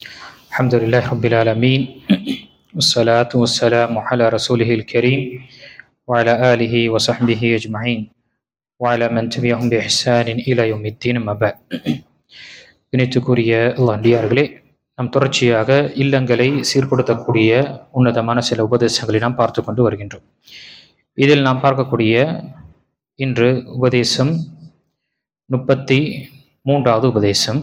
الحمد لله رب العالمين والصلاة والسلام على رسوله الكريم وعلى آله وصحبه أجمعين وعلى من تبعهم بإحسان إلى يوم الدين ما بعد. இணைத்துக்குரிய அல்லாஹ்டியார்களே, நம் தொடர்ச்சியாக இல்லங்களை சீர்படுத்தக்கூடிய உன்னதமான சில உபதேசங்களை நாம் பார்த்து கொண்டு வருகின்றோம். இதில் நாம் பார்க்கக்கூடிய இன்று உபதேசம் 33வது உபதேசம்.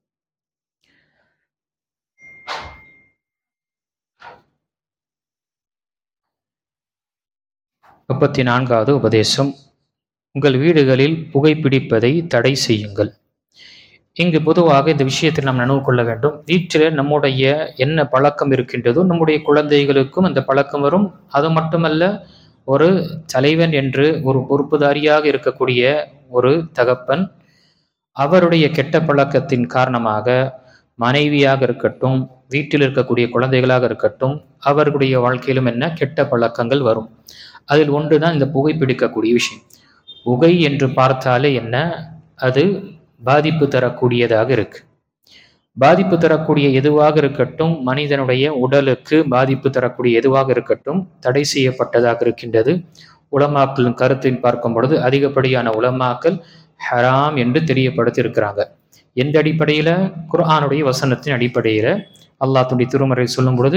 நான்காவது உபதேசம், உங்கள் வீடுகளில் புகைப்பிடிப்பதை தடை செய்யுங்கள். இங்கு பொதுவாக இந்த விஷயத்தில் நாம் நினைவு கொள்ள வேண்டும். வீட்டில் நம்முடைய என்ன பழக்கம் இருக்கின்றதோ நம்முடைய குழந்தைகளுக்கும் அந்த பழக்கம் வரும். அது மட்டுமல்ல, ஒரு தலைவன் என்று ஒரு பொறுப்புதாரியாக இருக்கக்கூடிய ஒரு தகப்பன் அவருடைய கெட்ட பழக்கத்தின் காரணமாக மனைவியாக இருக்கட்டும், வீட்டில் இருக்கக்கூடிய குழந்தைகளாக இருக்கட்டும், அவர்களுடைய வாழ்க்கையிலும் என்ன கெட்ட பழக்கங்கள் வரும். அதில் ஒன்றுதான் இந்த புகைப்பிடிக்கக்கூடிய விஷயம். புகை என்று பார்த்தாலே என்ன, அது பாதிப்பு தரக்கூடியதாக இருக்கு. பாதிப்பு தரக்கூடிய எதுவாக இருக்கட்டும், மனிதனுடைய உடலுக்கு பாதிப்பு தரக்கூடிய எதுவாக இருக்கட்டும், தடை செய்யப்பட்டதாக இருக்கின்றது. உலமாக்களின் கருத்தின் பார்க்கும் பொழுது அதிகப்படியான உலமாக்கள் ஹராம் என்று தெரியப்படுத்தி இருக்கிறாங்க. எந்த அடிப்படையில? குர்ஆனுடைய வசனத்தின் அடிப்படையில. அல்லாஹ் தன்னுடைய திருமறை சொல்லும் பொழுது,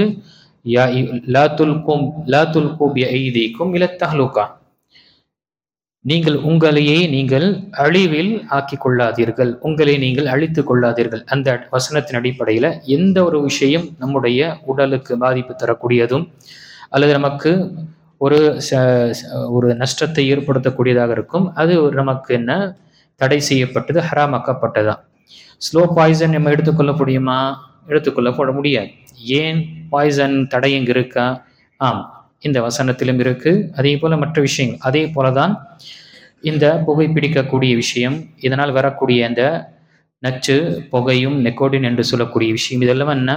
நீங்கள் உங்களையே நீங்கள் அழிவில் ஆக்கி கொள்ளாதீர்கள், உங்களை நீங்கள் அழித்துக் கொள்ளாதீர்கள். அந்த வசனத்தின் அடிப்படையில எந்த ஒரு விஷயம் நம்முடைய உடலுக்கு பாதிப்பு தரக்கூடியதும் அல்லது நமக்கு ஒரு நஷ்டத்தை ஏற்படுத்தக்கூடியதாக இருக்கும், அது நமக்கு என்ன தடை செய்யப்பட்டது, ஹராமாக்கப்பட்டதான். ஸ்லோ பாய்சன் நம்ம எடுத்துக்கொள்ள முடியுமா? எடுத்துக்கொள்ள முடியாது. ஏன்? பாய்சன் தடை எங்க இருக்கா? ஆம், இந்த வசனத்திலும் இருக்கு. அதே போல மற்ற விஷயங்கள் அதே போலதான் இந்த புகைப்பிடிக்கக்கூடிய விஷயம், இதனால் வரக்கூடிய அந்த நச்சு புகையும் நெக்கோடின் என்று சொல்லக்கூடிய விஷயம், இதெல்லாம் என்ன,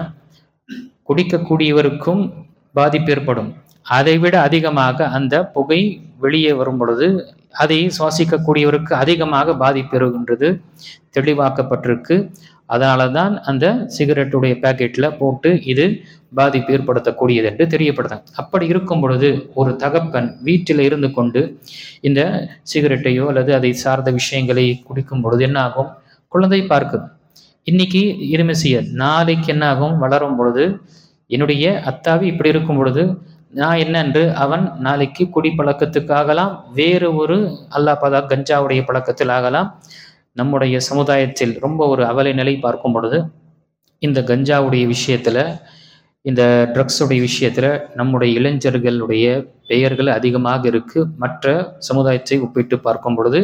குடிக்கக்கூடியவருக்கும் பாதிப்பு ஏற்படும். அதை விட அதிகமாக அந்த புகை வெளியே வரும் பொழுது அதை சுவாசிக்கக்கூடியவருக்கு அதிகமாக பாதிப்பு இருக்கின்றது, தெளிவாக்கப்பட்டிருக்கு. அதனால தான் அந்த சிகரெட்டுடைய பேக்கெட்ல போட்டு இது பாதிப்பு ஏற்படுத்தக்கூடியது என்று தெரியப்படுத்தாங்க. அப்படி இருக்கும் பொழுது ஒரு தகப்பன் வீட்டில் இருந்து கொண்டு இந்த சிகரெட்டையோ அல்லது அதை சார்ந்த விஷயங்களை குடிக்கும் பொழுது என்ன ஆகும்? குழந்தை பார்க்கும். இன்னைக்கு இருமை செய்ய, நாளைக்கு என்ன ஆகும்? வளரும் பொழுது என்னுடைய அத்தாவி இப்படி இருக்கும் பொழுது நான் என்ன என்று அவன் நாளைக்கு குடி பழக்கத்துக்கு ஆகலாம், வேறு ஒரு அல்லாஹ் கஞ்சாவுடைய பழக்கத்தில் ஆகலாம். நம்முடைய சமுதாயத்தில் ரொம்ப ஒரு அவலை நிலை பார்க்கும் பொழுது இந்த கஞ்சாவுடைய விஷயத்துல, இந்த ட்ரக்ஸுடைய விஷயத்துல நம்முடைய இளைஞர்களுடைய பெயர்கள் அதிகமாக இருக்கு. மற்ற சமுதாயத்தை ஒப்பிட்டு பார்க்கும் பொழுது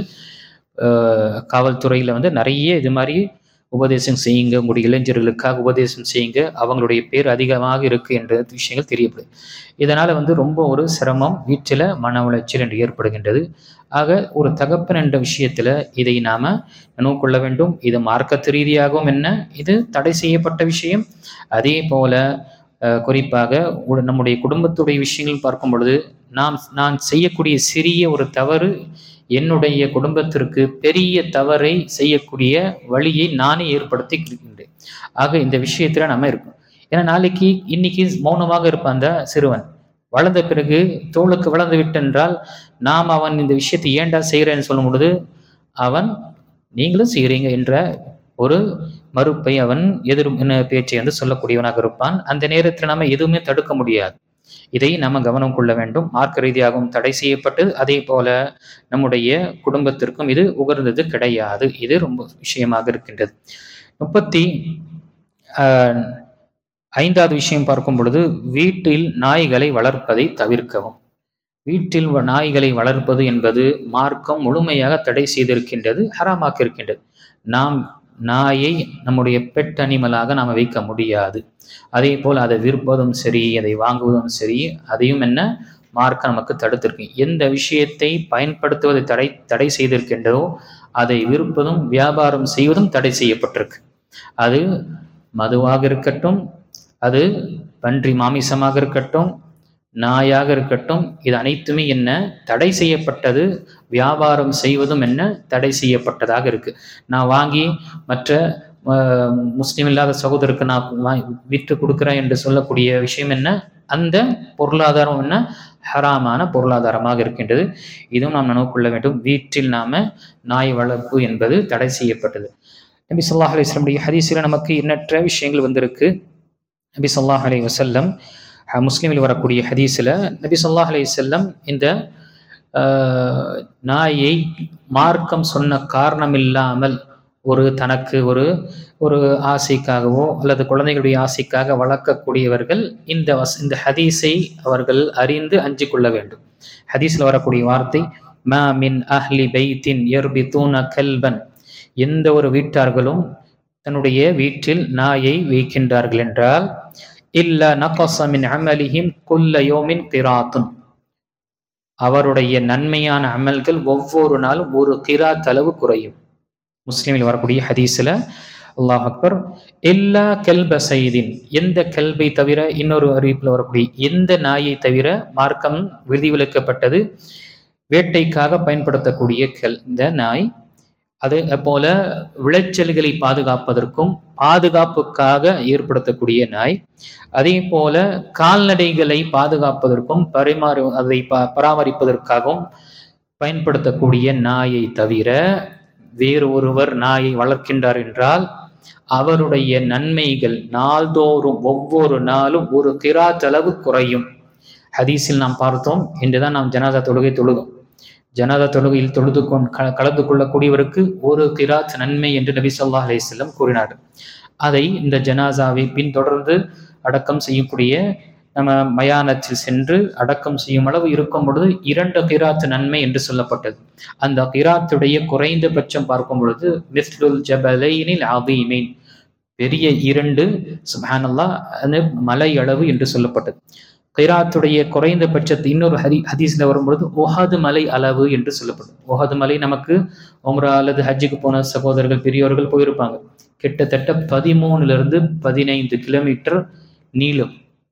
காவல்துறையில நிறைய இது மாதிரி உபதேசம் செய்யுங்க, உங்களுடைய இளைஞர்களுக்காக உபதேசம் செய்யுங்க, அவங்களுடைய பேர் அதிகமாக இருக்கு என்ற விஷயங்கள் தெரியப்படுது. இதனால ரொம்ப ஒரு சிரமம், வீட்டில் மன உளைச்சல் என்று ஏற்படுகின்றது. ஆக ஒரு தகப்பன் என்ற விஷயத்துல இதை நாம நினைவு கொள்ள வேண்டும். இது மார்க்கத்து ரீதியாகவும் என்ன, இது தடை செய்யப்பட்ட விஷயம். அதே போல குறிப்பாக நம்முடைய குடும்பத்துடைய விஷயங்கள் பார்க்கும் பொழுது நான் செய்யக்கூடிய சிறிய ஒரு தவறு என்னுடைய குடும்பத்திற்கு பெரிய தவறை செய்யக்கூடிய வழியை நானே ஏற்படுத்தி இருக்கின்றேன். ஆக இந்த விஷயத்துல நம்ம இருக்கும். ஏன்னா நாளைக்கு இன்னைக்கு மௌனமாக இருப்பான் அந்த சிறுவன், வளர்ந்த பிறகு தோளுக்கு வளர்ந்து விட்டென்றால் நாம் அவன் இந்த விஷயத்தை ஏண்டா செய்கிறேன்னு சொல்லும் பொழுது அவன் நீங்களும் செய்கிறீங்க என்ற ஒரு மறுப்பை அவன் பேச்சை சொல்லக்கூடியவனாக இருப்பான். அந்த நேரத்தில் நம்ம எதுவுமே தடுக்க முடியாது. இதை நம்ம கவனம் கொள்ள வேண்டும். மார்க்க ரீதியாகவும் தடை செய்யப்பட்டு அதே போல நம்முடைய குடும்பத்திற்கும் இது உகர்ந்தது கிடையாது. இது ரொம்ப விஷயமாக இருக்கின்றது. 35வது விஷயம் பார்க்கும் பொழுது, வீட்டில் நாய்களை வளர்ப்பதை தவிர்க்கவும். வீட்டில் நாய்களை வளர்ப்பது என்பது மார்க்கம் முழுமையாக தடை செய்திருக்கின்றது, ஹராமாக்கி இருக்கின்றது. நாம் நாயை நம்முடைய பெட் அனிமலாக நாம் வைக்க முடியாது. அதே போல் அதை விற்பதும் சரி, அதை வாங்குவதும் சரி, அதையும் என்ன மார்க்கம் நமக்கு தடுத்திருக்கு. எந்த விஷயத்தை பயன்படுத்துவதை தடை செய்திருக்கின்றதோ அதை விற்பதும் வியாபாரம் செய்வதும் தடை செய்யப்பட்டிருக்கு. அது மதுவாக இருக்கட்டும், அது பன்றி மாமிசமாக இருக்கட்டும், நாயாக இருக்கட்டும், இது அனைத்துமே என்ன தடை செய்யப்பட்டது. வியாபாரம் செய்வதும் என்ன தடை செய்யப்பட்டதாக இருக்கு. நான் வாங்கி மற்ற முஸ்லீம் இல்லாத சகோதரருக்கு நான் விற்று கொடுக்குறேன் என்று சொல்லக்கூடிய விஷயம் என்ன? அந்த பொருளாதாரம் என்ன? ஹராமான பொருளாதாரமாக இருக்கின்றது. இதுவும் நாம் நினைவு கொள்ள வேண்டும். வீட்டில் நாம நாய் வளர்ப்பு என்பது தடை செய்யப்பட்டது. நபி ஸல்லல்லாஹு அலைஹி வஸல்லம் ஹதீஸில் நமக்கு எண்ணற்ற விஷயங்கள் வந்திருக்கு. நபி ஸல்லல்லாஹு அலைஹி வஸல்லம் முஸ்லீமில் வரக்கூடிய ஹதீஸில் நபி ஸல்லல்லாஹு அலைஹி வஸல்லம் இந்த நாயை மார்க்கம் சொன்ன காரணம் இல்லாமல் தனக்கு ஒரு ஆசைக்காகவோ அல்லது குழந்தைகளுடைய ஆசைக்காக வளர்க்கக்கூடியவர்கள் இந்த ஹதீஸை அவர்கள் அறிந்து அஞ்சு கொள்ள வேண்டும். ஹதீஸில் வரக்கூடிய வார்த்தை மா மின் அஹ்லி பைத்தின் யர்பிதூன கல்பன், எந்த ஒரு வீட்டார்களும் தன்னுடைய வீட்டில் நாயை வைக்கின்றார்கள் என்றால் இல்ல நகஸ மின் அமலிஹிம் குல்ல யௌமின் கிராத்துன், அவருடைய நன்மையான அமல்கள் ஒவ்வொரு நாளும் ஒரு கிராத் அளவு குறையும். முஸ்லீமில் வரக்கூடிய ஹதீஸில் அல்லாஹ் அக்பர் எல்லா கல்ப சைதின், எந்த கல்பை தவிர, இன்னொரு அறிவிப்பில் வரக்கூடிய எந்த நாயை தவிர மார்க்கம் விதிவிலக்கப்பட்டது வேட்டைக்காக பயன்படுத்தக்கூடிய இந்த நாய். அது போல விளைச்சல்களை பாதுகாப்பதற்கும் பாதுகாப்புக்காக ஏற்படுத்தக்கூடிய நாய், அதே போல கால்நடைகளை பாதுகாப்பதற்கும் அதை பராமரிப்பதற்காகவும் பயன்படுத்தக்கூடிய நாயை தவிர வேறு ஒருவர் நாயை வளர்க்கின்றார் என்றால் அவருடைய நன்மைகள் நாள்தோறும் ஒவ்வொரு நாளும் ஒரு கிராத் அளவு குறையும். ஹதீஸில் நாம் பார்த்தோம். இன்றுதான் நாம் ஜனாதா தொழுகை தொழுதோம். ஜனாதா தொழுகையில் கலந்து கொள்ளக்கூடியவருக்கு ஒரு கிராத் நன்மை என்று நபி ஸல்லல்லாஹு அலைஹி வஸல்லம் கூறினார். அதை இந்த ஜனாசாவை பின்தொடர்ந்து அடக்கம் செய்யக்கூடிய நம்ம மயானத்தில் சென்று அடக்கம் செய்யும் அளவு இருக்கும் பொழுது 2 கிராத் நன்மை என்று சொல்லப்பட்டது. அந்த கிராத்துடைய குறைந்தபட்சம் பார்க்கும் பொழுது மிஸ்லுல் ஜபலைனில் அதீமைன், பெரிய 2 சுப்ஹானல்லாஹ் அந்த மலை அளவு என்று சொல்லப்பட்டது. கிராத்துடைய குறைந்தபட்சத்தை இன்னொரு ஹதீஸ்ல வரும்பொழுது உஹது மலை அளவு என்று சொல்லப்படும். உஹது மலை நமக்கு உம்ரா அல்லது ஹஜ்ஜுக்கு போன சகோதரர்கள் பெரியவர்கள் போயிருப்பாங்க. கிட்டத்தட்ட 13 to 15 கிலோமீட்டர் நீளம்,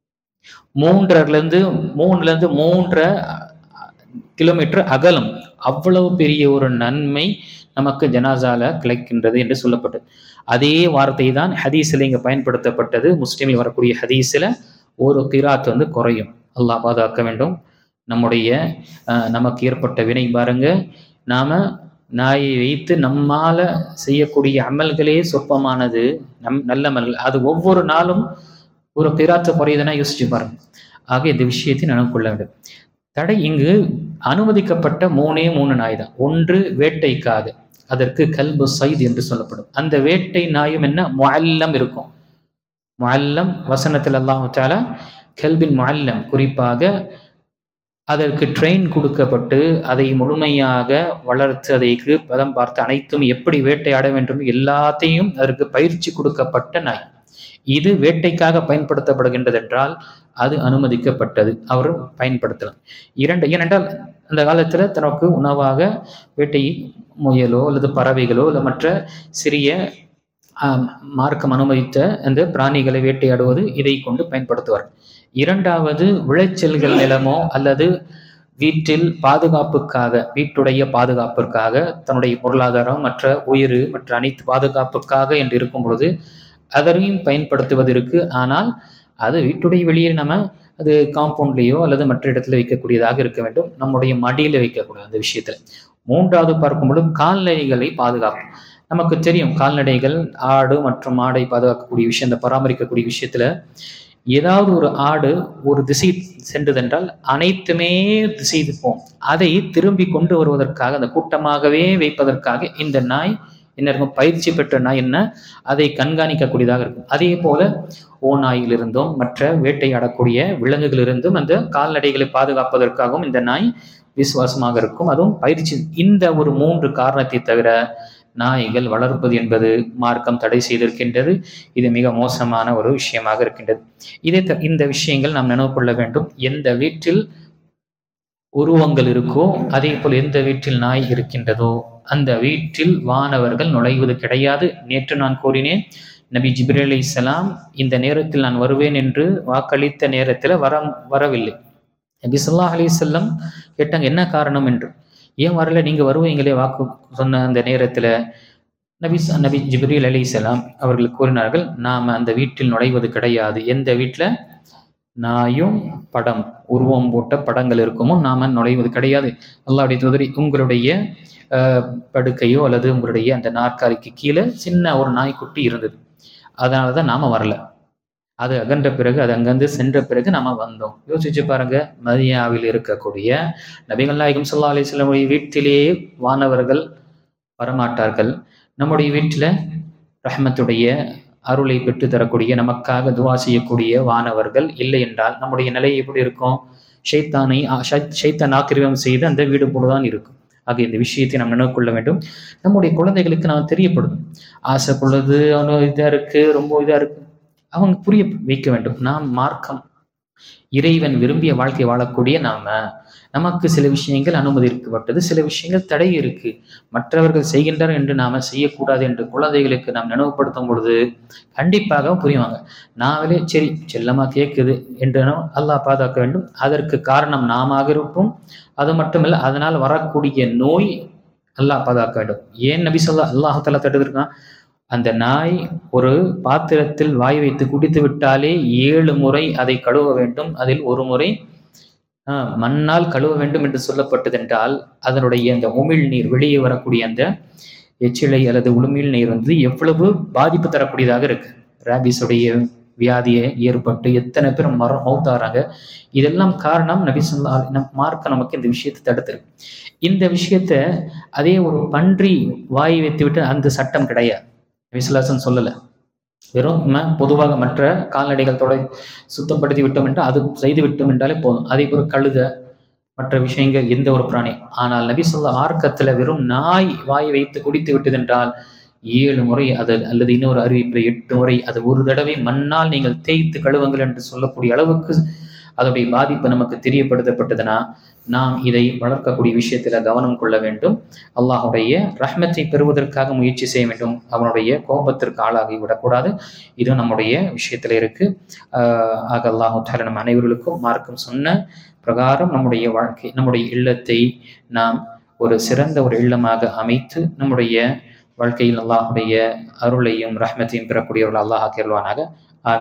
3 to 3.5 கிலோமீட்டர் அகலம். அவ்வளவு பெரிய ஒரு நன்மை நமக்கு ஜனாசால கிடைக்கின்றது என்று சொல்லப்பட்டது. அதே வார்த்தை தான் ஹதீஸில் இங்க பயன்படுத்தப்பட்டது. முஸ்லீமில் வரக்கூடிய ஹதீஸில் ஒரு கிராத் குறையும். அல்லாஹ் பாதுகாக்க வேண்டும். நமக்கு ஏற்பட்ட வினை பாருங்க, நாம நாயை வைத்து நம்மால செய்யக்கூடிய அமல்களே சொற்பமானது, நல்ல அமல்கள். அது ஒவ்வொரு நாளும் ஒரு கிராத்து குறையுதுன்னா யோசிச்சு பாருங்க. ஆக இந்த விஷயத்தை நினைவு கொள்ள வேண்டும். தடை இங்கு அனுமதிக்கப்பட்ட 3 நாய் தான். ஒன்று வேட்டைக்காக, அதற்கு கல்பு சைத் என்று சொல்லப்படும். அந்த வேட்டை நாயும் என்ன முஅல்லம் இருக்கும். முஅல்லம் வசனத்தில் அல்லாஹ் தஆலா கல்பின் முஅல்லம், குறிப்பாக அதற்கு ட்ரெயின் கொடுக்கப்பட்டு அதை முழுமையாக வளர்த்து அதைக்கு பதம் பார்த்து அனைத்தும் எப்படி வேட்டையாட வேண்டும் எல்லாத்தையும் அதற்கு பயிற்சி கொடுக்கப்பட்ட நாய். இது வேட்டைக்காக பயன்படுத்தப்படுகின்றது என்றால் அது அனுமதிக்கப்பட்டது, அவர் பயன்படுத்தலாம். ஏனென்றால் அந்த காலத்துல தனக்கு உணவாக வேட்டை முயலோ அல்லது பறவைகளோ அல்லது மற்ற சிறிய மார்க்கம் அனுமதித்த அந்த பிராணிகளை வேட்டையாடுவது இதை கொண்டு பயன்படுத்துவார். இரண்டாவது, விளைச்சல்கள் நிலமோ அல்லது வீட்டில் பாதுகாப்புக்காக, வீட்டுடைய பாதுகாப்பிற்காக, தன்னுடைய பொருளாதாரம் மற்ற உயிர் மற்ற அனைத்து பாதுகாப்புக்காக என்று இருக்கும் பொழுது அதனையும் பயன்படுத்துவதற்கு. ஆனால் அது வீட்டுடைய வெளியே நம்ம அது காம்பவுண்ட்லேயோ அல்லது மற்ற இடத்துல வைக்கக்கூடியதாக இருக்க வேண்டும், நம்முடைய மடியில் வைக்கக்கூடாது. அந்த விஷயத்துல மூன்றாவது பார்க்கும்பொழுது கால்நடைகளை பாதுகாப்பு. நமக்கு தெரியும், கால்நடைகள் ஆடு மற்றும் மாடை பாதுகாக்கக்கூடிய விஷயம், அந்த பராமரிக்கக்கூடிய விஷயத்துல ஏதாவது ஒரு ஆடு ஒரு திசை சென்றதென்றால் அனைத்துமே திசை போம். அதை திரும்பி கொண்டு வருவதற்காக, அந்த கூட்டமாகவே வைப்பதற்காக இந்த நாய் என்ன இருக்கும், பயிற்சி பெற்ற நாய் என்ன, அதை கண்காணிக்கக்கூடியதாக இருக்கும். அதே போல ஓநாயிலிருந்தும் மற்ற வேட்டையாடக்கூடிய விலங்குகளிலிருந்தும் அந்த கால்நடைகளை பாதுகாப்பதற்காகவும் இந்த நாய் விசுவாசமாக இருக்கும், அதுவும் பயிற்சி. இந்த ஒரு 3 காரணத்தை தவிர நாய்கள் வளர்ப்பது என்பது மார்க்கம் தடை செய்திருக்கின்றது. இது மிக மோசமான ஒரு விஷயமாக இருக்கின்றது. இந்த விஷயங்கள் நாம் நினைவு கொள்ள வேண்டும். எந்த வீட்டில் உருவங்கள் இருக்கோ, அதே போல் எந்த வீட்டில் நாய் இருக்கின்றதோ அந்த வீட்டில் வானவர்கள் நுழைவது கிடையாது. நேற்று நான் கூறினேன், நபி ஜிப்ரீல் அலைஹிஸ்ஸலாம் இந்த நேரத்தில் நான் வருவேன் என்று வாக்களித்த நேரத்தில் வரவில்லை. நபி ஸல்லல்லாஹு அலைஹி வஸல்லம் கேட்டாங்க என்ன காரணம் என்று. ஏன் வரல, நீங்க வருவீங்களே வாக்கு சொன்ன அந்த நேரத்துல. நபி ஜிப்ரீல் அலைஹிஸ்ஸலாம் அவர்கள் கூறினார்கள், நாம் அந்த வீட்டில் நுழைவது கிடையாது. எந்த வீட்டில் நாயும் படம் உருவம் போட்ட படங்கள் இருக்குமோ நாம நுழைவது கிடையாது. அல்லாஹ்வுடைய தூதரை, உங்களுடைய படுக்கையோ அல்லது உங்களுடைய அந்த நாற்காலிக்கு கீழே சின்ன ஒரு நாய்க்குட்டி இருந்தது, அதனால தான் நாம வரல. அது அகன்ற பிறகு, அது அங்கிருந்து சென்ற பிறகு நாம வந்தோம். யோசிச்சு பாருங்க, மதினாவில் இருக்கக்கூடிய நபிகள் நாயகம் ஸல்லல்லாஹு அலைஹி வஸல்லம் வீட்டிலேயே வானவர்கள் வரமாட்டார்கள். நம்முடைய வீட்டில் ரஹ்மத்துடைய அருளை பெற்று தரக்கூடிய, நமக்காக துவா செய்யக்கூடிய வானவர்கள் இல்லை என்றால் நம்முடைய நிலை எப்படி இருக்கும்? ஷைத்தான் ஆக்கிரமியம் செய்து அந்த வீடு போலதான் இருக்கும். ஆக இந்த விஷயத்தை நாம் நினைவு கொள்ள வேண்டும். நம்முடைய குழந்தைகளுக்கு நாம் தெரியப்படும். ஆசைக்குள்ளது இதா இருக்கு, ரொம்ப இதா இருக்கு, அவங்க புரிய வைக்க வேண்டும். நாம் மார்க்கம், இறைவன் விரும்பிய வாழ்க்கை வாழக்கூடிய நமக்கு சில விஷயங்கள் அனுமதிக்கப்பட்டது, சில விஷயங்கள் தடை இருக்கு, மற்றவர்கள் செய்கின்றனர் என்று நாம செய்யக்கூடாது என்று குழந்தைகளுக்கு நாம் நினைவுபடுத்தும் பொழுது கண்டிப்பாக புரிவாங்க. நாமளே சரி செல்லமா கேட்குது என்று அல்லாஹ் பாதுகாக்க வேண்டும். அதற்கு காரணம் நாம இருப்போம். அது மட்டுமல்ல, அதனால் வரக்கூடிய நோய் அல்லாஹ் பாதுகாக்க வேண்டும். ஏன் நபி ஸல்லல்லாஹு அல்லாஹ் தஆலா தடுத்திருக்கான்? அந்த நாய் ஒரு பாத்திரத்தில் வாய் வைத்து குடித்து விட்டாலே 7 முறை அதை கழுவ வேண்டும். அதில் ஒரு முறை மண்ணால் கழுவ வேண்டும் என்று சொல்லப்பட்டது என்றால், அதனுடைய அந்த உமிழ் நீர், வெளியே வரக்கூடிய அந்த எச்சிலை அல்லது உமிழ் நீர் எவ்வளவு பாதிப்பு தரக்கூடியதாக இருக்கு. ராபிஸுடைய வியாதியை ஏற்பட்டு எத்தனை பேர் மௌத்தாறாங்க. இதெல்லாம் காரணம் நபி ஸல்லல்லாஹு அலைஹி வஸல்லம் மார்க்க நமக்கு இந்த விஷயத்தை தடுத்திருக்கு. இந்த விஷயத்த அதே ஒரு பன்றி வாய் வைத்து விட்டு அந்த சட்டம் கிடையாது. நபி ஸல்லல்லாஹு அலைஹி வஸல்லம் சொல்லலை. வெறும் பொதுவாக மற்ற கால்நடைகள் சுத்தப்படுத்தி விட்டோம் என்றால், அது செய்து விட்டோம் என்றாலே போதும். அதே போல கழுத, மற்ற விஷயங்கள், எந்த ஒரு பிராணி. ஆனால் நபி ஸல்லல்லாஹு மார்க்கத்துல வெறும் நாய் வாய் வைத்து குடித்து விட்டது என்றால் 7 முறை அது, அல்லது இன்னொரு அறிவிப்பில் 8 முறை, அது ஒரு தடவை மண்ணால் நீங்கள் தேய்த்து கழுவுங்கள் என்று சொல்லக்கூடிய அளவுக்கு அதோடைய பாதிப்பு நமக்கு தெரியப்படுத்தப்பட்டதுன்னா, நாம் இதை வளர்க்கக்கூடிய விஷயத்துல கவனம் கொள்ள வேண்டும். அல்லாஹுடைய ரஹ்மத்தை பெறுவதற்காக முயற்சி செய்ய வேண்டும். அவனுடைய கோபத்திற்கு ஆளாகி விடக்கூடாது. இது நம்முடைய விஷயத்துல இருக்கு. ஆக அல்லாஹு தஆலா நம் அனைவர்களுக்கும் மார்க்கம் சொன்ன பிரகாரம் நம்முடைய வாழ்க்கை, நம்முடைய இல்லத்தை நாம் ஒரு சிறந்த ஒரு இல்லமாக அமைத்து நம்முடைய வாழ்க்கையில் அல்லாஹுடைய அருளையும் ரஹ்மத்தையும் பெறக்கூடியவர்கள் அல்லாஹ் ஆக்கியல்வானாக.